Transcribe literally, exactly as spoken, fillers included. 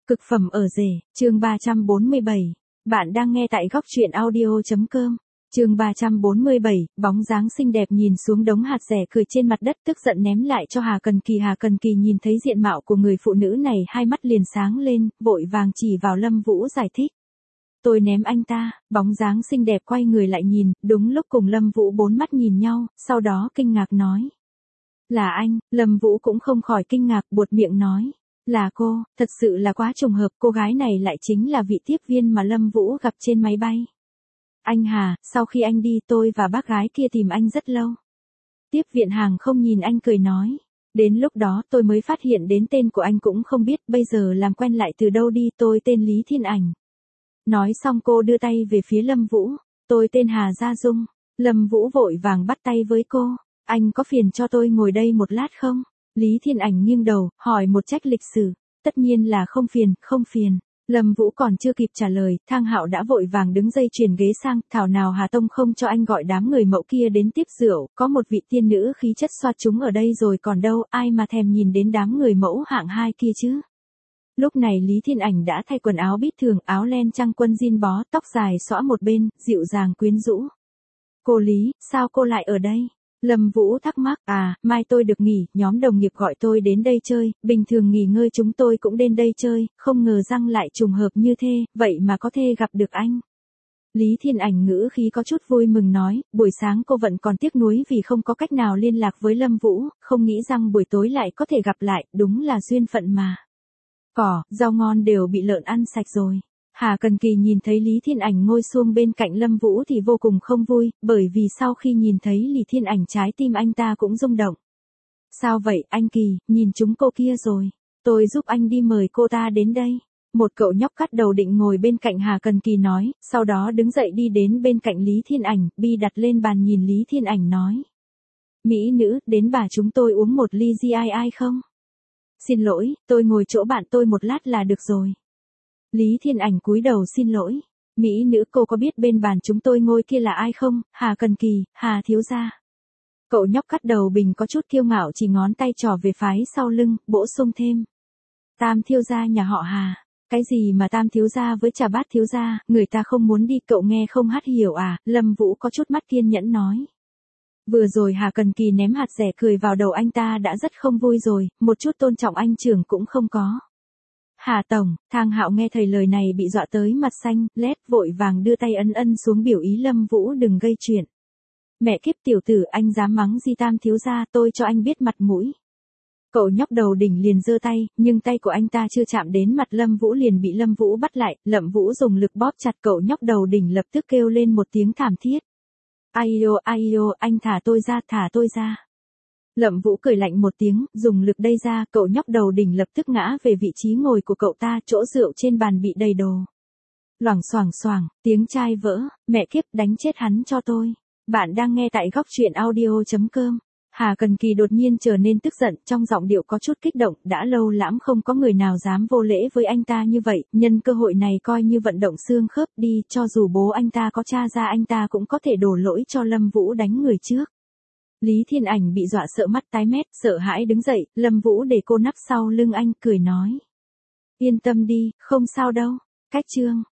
Cực phẩm ở rể, chương ba trăm bốn mươi bảy. Bạn đang nghe tại góc truyện audio.com. Chương ba trăm bốn mươi bảy, bóng dáng xinh đẹp nhìn xuống đống hạt rẻ cười trên mặt đất, tức giận ném lại cho Hà Cần Kỳ. Hà Cần Kỳ nhìn thấy diện mạo của người phụ nữ này, hai mắt liền sáng lên, vội vàng chỉ vào Lâm Vũ giải thích. Tôi ném anh ta. Bóng dáng xinh đẹp quay người lại nhìn, đúng lúc cùng Lâm Vũ bốn mắt nhìn nhau, sau đó kinh ngạc nói. Là anh. Lâm Vũ cũng không khỏi kinh ngạc, buột miệng nói. Là cô, thật sự là quá trùng hợp, cô gái này lại chính là vị tiếp viên mà Lâm Vũ gặp trên máy bay. Anh Hà, sau khi anh đi tôi và bác gái kia tìm anh rất lâu. Tiếp viện hàng không nhìn anh cười nói. Đến lúc đó tôi mới phát hiện đến tên của anh cũng không biết, bây giờ làm quen lại từ đâu đi, tôi tên Lý Thiên Ảnh. Nói xong cô đưa tay về phía Lâm Vũ. Tôi tên Hà Gia Dung. Lâm Vũ vội vàng bắt tay với cô. Anh có phiền cho tôi ngồi đây một lát không? Lý Thiên Ảnh nghiêng đầu, hỏi một trách lịch sử. Tất nhiên là không phiền, không phiền. Lâm Vũ còn chưa kịp trả lời, Thang Hạo đã vội vàng đứng dây chuyền ghế sang, thảo nào Hà Tông không cho anh gọi đám người mẫu kia đến tiếp rượu, có một vị tiên nữ khí chất xoa chúng ở đây rồi còn đâu, ai mà thèm nhìn đến đám người mẫu hạng hai kia chứ. Lúc này Lý Thiên Ảnh đã thay quần áo bít thường, áo len trăng quân jean bó, tóc dài xõa một bên, dịu dàng quyến rũ. Cô Lý, sao cô lại ở đây? Lâm Vũ thắc mắc, à, mai tôi được nghỉ, nhóm đồng nghiệp gọi tôi đến đây chơi, bình thường nghỉ ngơi chúng tôi cũng đến đây chơi, không ngờ răng lại trùng hợp như thế, vậy mà có thể gặp được anh. Lý Thiên Ảnh ngữ khí có chút vui mừng nói, buổi sáng cô vẫn còn tiếc nuối vì không có cách nào liên lạc với Lâm Vũ, không nghĩ rằng buổi tối lại có thể gặp lại, đúng là duyên phận mà. Cỏ, rau ngon đều bị lợn ăn sạch rồi. Hà Cần Kỳ nhìn thấy Lý Thiên Ảnh ngồi xuống bên cạnh Lâm Vũ thì vô cùng không vui, bởi vì sau khi nhìn thấy Lý Thiên Ảnh trái tim anh ta cũng rung động. Sao vậy anh Kỳ, nhìn chúng cô kia rồi. Tôi giúp anh đi mời cô ta đến đây. Một cậu nhóc cắt đầu định ngồi bên cạnh Hà Cần Kỳ nói, sau đó đứng dậy đi đến bên cạnh Lý Thiên Ảnh, bi đặt lên bàn nhìn Lý Thiên Ảnh nói. Mỹ nữ, đến bà chúng tôi uống một ly gi ai ai không? Xin lỗi, tôi ngồi chỗ bạn tôi một lát là được rồi. Lý Thiên Ảnh cúi đầu xin lỗi. Mỹ nữ, cô có biết bên bàn chúng tôi ngồi kia là ai không? Hà Cần Kỳ, Hà thiếu gia. Cậu nhóc cắt đầu bình có chút kiêu ngạo chỉ ngón tay trỏ về phái sau lưng, bổ sung thêm. Tam thiếu gia nhà họ Hà. Cái gì mà tam thiếu gia với trà bát thiếu gia, người ta không muốn đi, cậu nghe không hát hiểu à? Lâm Vũ có chút mắt kiên nhẫn nói. Vừa rồi Hà Cần Kỳ ném hạt rẻ cười vào đầu anh ta đã rất không vui rồi, một chút tôn trọng anh trưởng cũng không có. Hà Tổng, Thang Hạo nghe thầy lời này bị dọa tới mặt xanh, lét vội vàng đưa tay ấn ân xuống biểu ý Lâm Vũ đừng gây chuyện. Mẹ kiếp tiểu tử, anh dám mắng Di Tam thiếu gia, tôi cho anh biết mặt mũi. Cậu nhóc đầu đỉnh liền giơ tay, nhưng tay của anh ta chưa chạm đến mặt Lâm Vũ liền bị Lâm Vũ bắt lại, Lâm Vũ dùng lực bóp chặt cậu nhóc đầu đỉnh lập tức kêu lên một tiếng thảm thiết. Aiyo, aiyo, anh thả tôi ra, thả tôi ra. Lâm Vũ cười lạnh một tiếng, dùng lực đẩy ra, cậu nhóc đầu đỉnh lập tức ngã về vị trí ngồi của cậu ta, chỗ rượu trên bàn bị đầy đồ. Loảng xoảng xoảng, tiếng chai vỡ, mẹ kiếp, đánh chết hắn cho tôi. Bạn đang nghe tại góc truyện audio.com. Hà Cần Kỳ đột nhiên trở nên tức giận, trong giọng điệu có chút kích động, đã lâu lắm không có người nào dám vô lễ với anh ta như vậy, nhân cơ hội này coi như vận động xương khớp đi, cho dù bố anh ta có tra ra anh ta cũng có thể đổ lỗi cho Lâm Vũ đánh người trước. Lý Thiên Ảnh bị dọa sợ mắt tái mét, sợ hãi đứng dậy, Lâm Vũ để cô nắp sau lưng anh, cười nói. Yên tâm đi, không sao đâu. Cách chương,